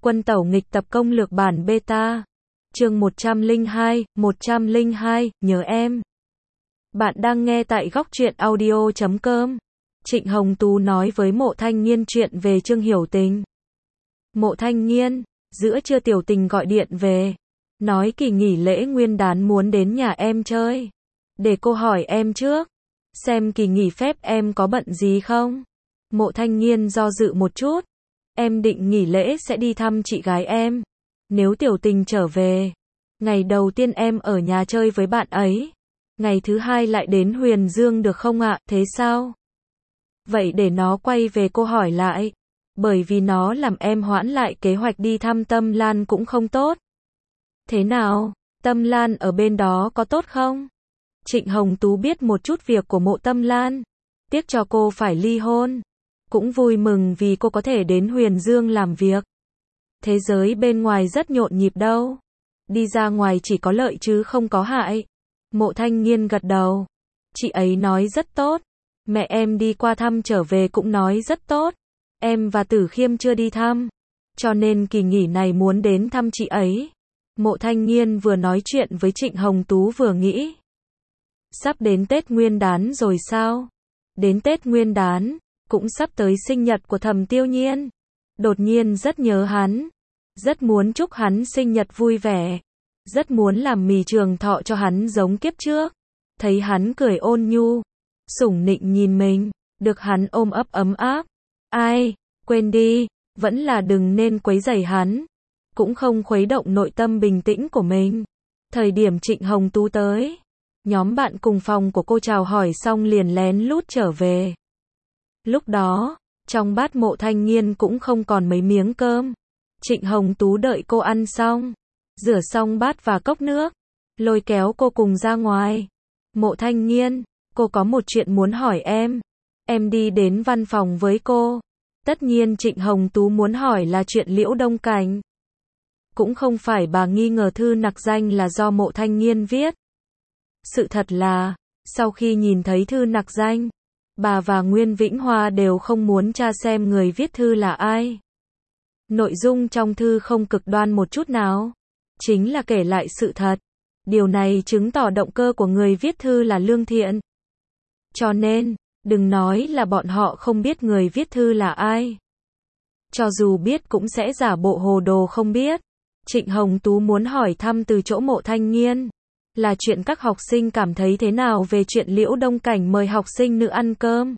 Quân tẩu nghịch tập công lược bản beta. Chương 102, nhớ em. Bạn đang nghe tại góc truyện audio.com. Trịnh Hồng Tú nói với Mộ Thanh Nghiên chuyện về Trương Hiểu Tình. Mộ Thanh Nghiên, giữa trưa Tiểu Tình gọi điện về, nói kỳ nghỉ lễ Nguyên đán muốn đến nhà em chơi. Để cô hỏi em trước, xem kỳ nghỉ phép em có bận gì không? Mộ Thanh Nghiên do dự một chút. Em định nghỉ lễ sẽ đi thăm chị gái em. Nếu Tiểu Tình trở về, ngày đầu tiên em ở nhà chơi với bạn ấy. Ngày thứ hai lại đến Huyền Dương được không ạ? Thế sao? Vậy để nó quay về cô hỏi lại. Bởi vì nó làm em hoãn lại kế hoạch đi thăm Tâm Lan cũng không tốt. Thế nào? Tâm Lan ở bên đó có tốt không? Trịnh Hồng Tú biết một chút việc của Mộ Tâm Lan. Tiếc cho cô phải ly hôn. Cũng vui mừng vì cô có thể đến Huyền Dương làm việc. Thế giới bên ngoài rất nhộn nhịp đâu. Đi ra ngoài chỉ có lợi chứ không có hại. Mộ Thanh Nghiên gật đầu. Chị ấy nói rất tốt. Mẹ em đi qua thăm trở về cũng nói rất tốt. Em và Tử Khiêm chưa đi thăm. Cho nên kỳ nghỉ này muốn đến thăm chị ấy. Mộ Thanh Nghiên vừa nói chuyện với Trịnh Hồng Tú vừa nghĩ. Sắp đến Tết Nguyên đán rồi sao? Đến Tết Nguyên đán, cũng sắp tới sinh nhật của Thẩm Tiêu Nhiên. Đột nhiên rất nhớ hắn. Rất muốn chúc hắn sinh nhật vui vẻ. Rất muốn làm mì trường thọ cho hắn giống kiếp trước. Thấy hắn cười ôn nhu, sủng nịnh nhìn mình, được hắn ôm ấp ấm áp. Ai, quên đi, vẫn là đừng nên quấy rầy hắn. Cũng không khuấy động nội tâm bình tĩnh của mình. Thời điểm Trịnh Hồng Tú tới, nhóm bạn cùng phòng của cô chào hỏi xong liền lén lút trở về. Lúc đó, trong bát Mộ Thanh Nghiên cũng không còn mấy miếng cơm. Trịnh Hồng Tú đợi cô ăn xong, rửa xong bát và cốc nước, lôi kéo cô cùng ra ngoài. Mộ Thanh Nghiên, cô có một chuyện muốn hỏi em. Em đi đến văn phòng với cô. Tất nhiên Trịnh Hồng Tú muốn hỏi là chuyện Liễu Đông Cảnh. Cũng không phải bà nghi ngờ thư nặc danh là do Mộ Thanh Nghiên viết. Sự thật là, sau khi nhìn thấy thư nặc danh, bà và Nguyên Vĩnh Hoa đều không muốn tra xem người viết thư là ai. Nội dung trong thư không cực đoan một chút nào. Chính là kể lại sự thật. Điều này chứng tỏ động cơ của người viết thư là lương thiện. Cho nên, đừng nói là bọn họ không biết người viết thư là ai. Cho dù biết cũng sẽ giả bộ hồ đồ không biết. Trịnh Hồng Tú muốn hỏi thăm từ chỗ Mộ Thanh Nghiên là chuyện các học sinh cảm thấy thế nào về chuyện Liễu Đông Cảnh mời học sinh nữ ăn cơm.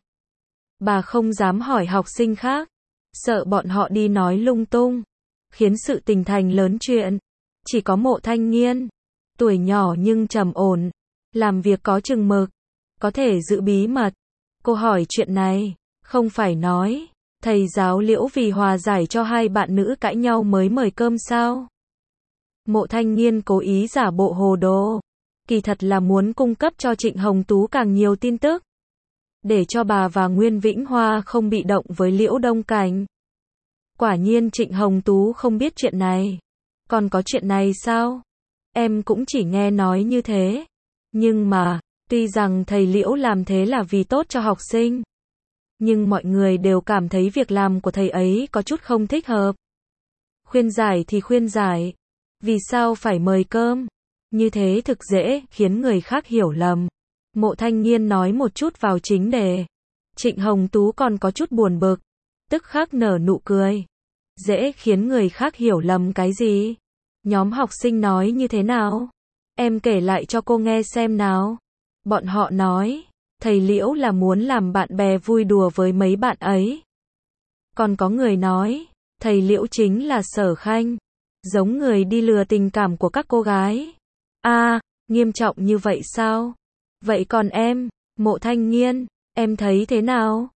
Bà không dám hỏi học sinh khác, sợ bọn họ đi nói lung tung, khiến sự tình thành lớn chuyện. Chỉ có Mộ Thanh Nghiên, tuổi nhỏ nhưng trầm ổn, làm việc có chừng mực, có thể giữ bí mật. Cô hỏi chuyện này, không phải nói, thầy giáo Liễu vì hòa giải cho hai bạn nữ cãi nhau mới mời cơm sao? Mộ Thanh Nghiên cố ý giả bộ hồ đồ, kỳ thật là muốn cung cấp cho Trịnh Hồng Tú càng nhiều tin tức, để cho bà và Nguyên Vĩnh Hoa không bị động với Liễu Đông Cảnh. Quả nhiên Trịnh Hồng Tú không biết chuyện này. Còn có chuyện này sao? Em cũng chỉ nghe nói như thế. Nhưng mà, tuy rằng thầy Liễu làm thế là vì tốt cho học sinh, nhưng mọi người đều cảm thấy việc làm của thầy ấy có chút không thích hợp. Khuyên giải thì khuyên giải. Vì sao phải mời cơm? Như thế thực dễ khiến người khác hiểu lầm. Mộ Thanh Nghiên nói một chút vào chính đề. Trịnh Hồng Tú còn có chút buồn bực, tức khắc nở nụ cười. Dễ khiến người khác hiểu lầm cái gì? Nhóm học sinh nói như thế nào? Em kể lại cho cô nghe xem nào. Bọn họ nói, thầy Liễu là muốn làm bạn bè vui đùa với mấy bạn ấy. Còn có người nói, thầy Liễu chính là Sở Khanh, giống người đi lừa tình cảm của các cô gái. À, nghiêm trọng như vậy sao? Vậy còn em, Mộ Thanh Nghiên, em thấy thế nào?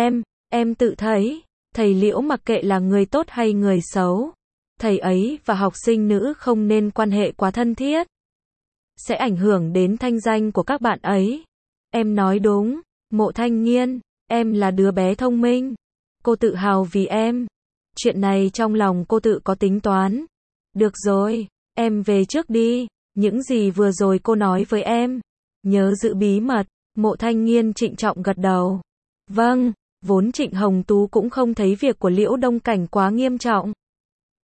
Em tự thấy, thầy Liễu mặc kệ là người tốt hay người xấu, thầy ấy và học sinh nữ không nên quan hệ quá thân thiết. Sẽ ảnh hưởng đến thanh danh của các bạn ấy. Em nói đúng, Mộ Thanh Nghiên, em là đứa bé thông minh. Cô tự hào vì em. Chuyện này trong lòng cô tự có tính toán. Được rồi, em về trước đi. Những gì vừa rồi cô nói với em, nhớ giữ bí mật. Mộ Thanh Nghiên trịnh trọng gật đầu. Vâng, vốn Trịnh Hồng Tú cũng không thấy việc của Liễu Đông Cảnh quá nghiêm trọng.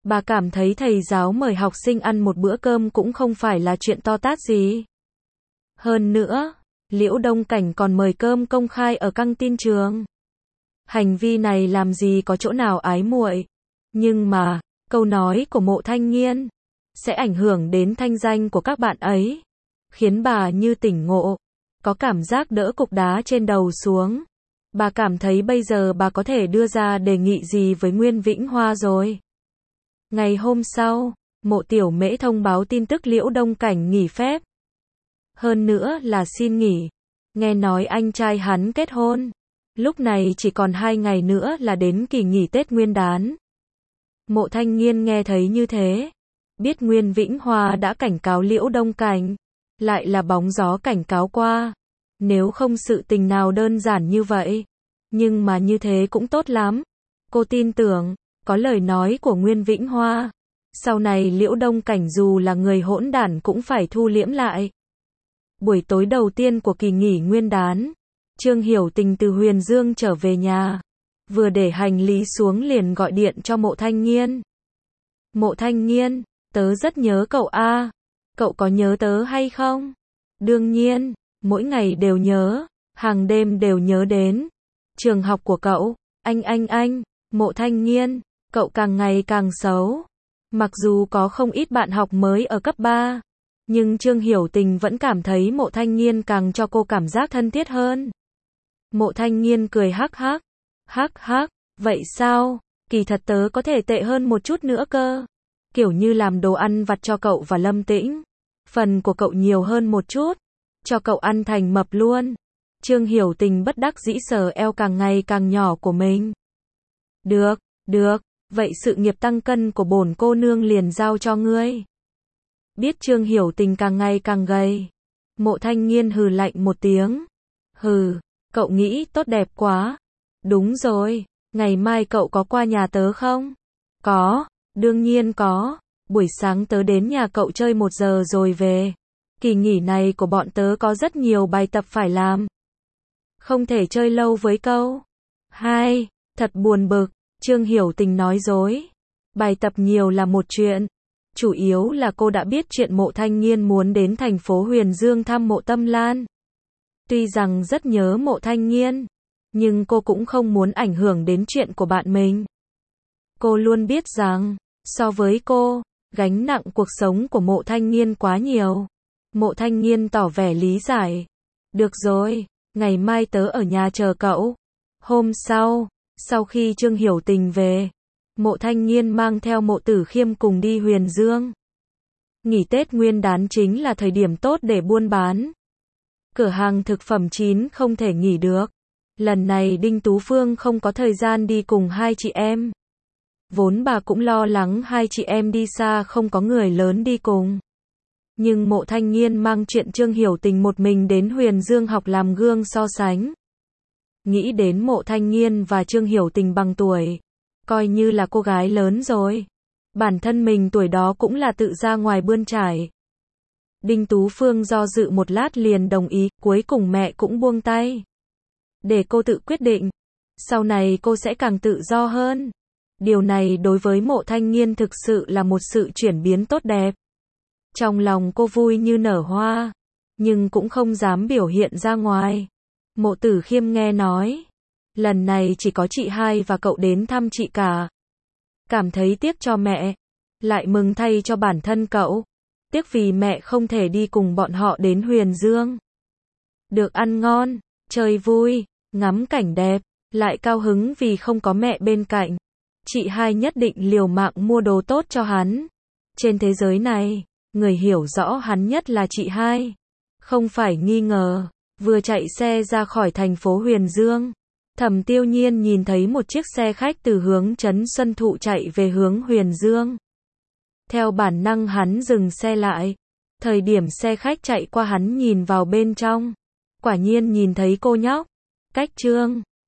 Bà cảm thấy thầy giáo mời học sinh ăn một bữa cơm cũng không phải là chuyện to tát gì. Hơn nữa, Liễu Đông Cảnh còn mời cơm công khai ở căng tin trường. Hành vi này làm gì có chỗ nào ái muội. Nhưng mà, câu nói của Mộ Thanh Nghiên sẽ ảnh hưởng đến thanh danh của các bạn ấy, khiến bà như tỉnh ngộ, có cảm giác đỡ cục đá trên đầu xuống. Bà cảm thấy bây giờ bà có thể đưa ra đề nghị gì với Nguyên Vĩnh Hoa rồi. Ngày hôm sau, Mộ Tiểu Mễ thông báo tin tức Liễu Đông Cảnh nghỉ phép. Hơn nữa là xin nghỉ. Nghe nói anh trai hắn kết hôn. Lúc này chỉ còn 2 ngày nữa là đến kỳ nghỉ Tết Nguyên đán. Mộ Thanh Nghiên nghe thấy như thế, biết Nguyên Vĩnh Hoa đã cảnh cáo Liễu Đông Cảnh, lại là bóng gió cảnh cáo qua. Nếu không sự tình nào đơn giản như vậy, nhưng mà như thế cũng tốt lắm. Cô tin tưởng, có lời nói của Nguyên Vĩnh Hoa, sau này Liễu Đông Cảnh dù là người hỗn đản cũng phải thu liễm lại. Buổi tối đầu tiên của kỳ nghỉ Nguyên đán, Trương Hiểu Tình từ Huyền Dương trở về nhà, vừa để hành lý xuống liền gọi điện cho Mộ Thanh Nghiên. Mộ Thanh Nghiên, tớ rất nhớ cậu a. Cậu có nhớ tớ hay không? Đương nhiên, mỗi ngày đều nhớ, hàng đêm đều nhớ đến. Trường học của cậu, anh, Mộ Thanh Nghiên, cậu càng ngày càng xấu. Mặc dù có không ít bạn học mới ở cấp 3, nhưng Trương Hiểu Tình vẫn cảm thấy Mộ Thanh Nghiên càng cho cô cảm giác thân thiết hơn. Mộ Thanh Nghiên cười hắc hắc, vậy sao? Kỳ thật tớ có thể tệ hơn một chút nữa cơ. Kiểu như làm đồ ăn vặt cho cậu và Lâm Tĩnh. Phần của cậu nhiều hơn một chút, cho cậu ăn thành mập luôn. Trương Hiểu Tình bất đắc dĩ sờ eo càng ngày càng nhỏ của mình. Được, vậy sự nghiệp tăng cân của bổn cô nương liền giao cho ngươi. Biết Trương Hiểu Tình càng ngày càng gầy, Mộ Thanh Nghiên hừ lạnh một tiếng. Hừ, cậu nghĩ tốt đẹp quá. Đúng rồi, ngày mai cậu có qua nhà tớ không? Có, đương nhiên có. Buổi sáng tớ đến nhà cậu chơi 1 giờ rồi về. Kỳ nghỉ này của bọn tớ có rất nhiều bài tập phải làm. Không thể chơi lâu với cậu. Hai, thật buồn bực. Trương Hiểu Tình nói dối. Bài tập nhiều là một chuyện. Chủ yếu là cô đã biết chuyện Mộ Thanh Nghiên muốn đến thành phố Huyền Dương thăm Mộ Tâm Lan. Tuy rằng rất nhớ Mộ Thanh Nghiên, nhưng cô cũng không muốn ảnh hưởng đến chuyện của bạn mình. Cô luôn biết rằng, so với cô, gánh nặng cuộc sống của Mộ Thanh Nghiên quá nhiều. Mộ Thanh Nghiên tỏ vẻ lý giải. Được rồi, ngày mai tớ ở nhà chờ cậu. Hôm sau khi Trương Hiểu Tình về, Mộ Thanh Nghiên mang theo Mộ Tử Khiêm cùng đi Huyền Dương. Nghỉ Tết Nguyên đán chính là thời điểm tốt để buôn bán. Cửa hàng thực phẩm chín không thể nghỉ được. Lần này Đinh Tú Phương không có thời gian đi cùng hai chị em. Vốn bà cũng lo lắng hai chị em đi xa không có người lớn đi cùng. Nhưng Mộ Thanh Nghiên mang chuyện Trương Hiểu Tình một mình đến Huyền Dương học làm gương so sánh. Nghĩ đến Mộ Thanh Nghiên và Trương Hiểu Tình bằng tuổi, coi như là cô gái lớn rồi. Bản thân mình tuổi đó cũng là tự ra ngoài bươn trải. Đinh Tú Phương do dự một lát liền đồng ý, cuối cùng mẹ cũng buông tay. Để cô tự quyết định. Sau này cô sẽ càng tự do hơn. Điều này đối với Mộ Thanh Nghiên thực sự là một sự chuyển biến tốt đẹp. Trong lòng cô vui như nở hoa, nhưng cũng không dám biểu hiện ra ngoài. Mộ Tử Khiêm nghe nói, lần này chỉ có chị hai và cậu đến thăm chị cả. Cảm thấy tiếc cho mẹ, lại mừng thay cho bản thân cậu. Tiếc vì mẹ không thể đi cùng bọn họ đến Huyền Dương. Được ăn ngon, chơi vui, ngắm cảnh đẹp, lại cao hứng vì không có mẹ bên cạnh. Chị hai nhất định liều mạng mua đồ tốt cho hắn. Trên thế giới này, người hiểu rõ hắn nhất là chị hai. Không phải nghi ngờ, vừa chạy xe ra khỏi thành phố Huyền Dương, Thẩm Tiêu Nhiên nhìn thấy một chiếc xe khách từ hướng Trấn Xuân Thụ chạy về hướng Huyền Dương. Theo bản năng hắn dừng xe lại. Thời điểm xe khách chạy qua hắn nhìn vào bên trong. Quả nhiên nhìn thấy cô nhóc. Cách Trương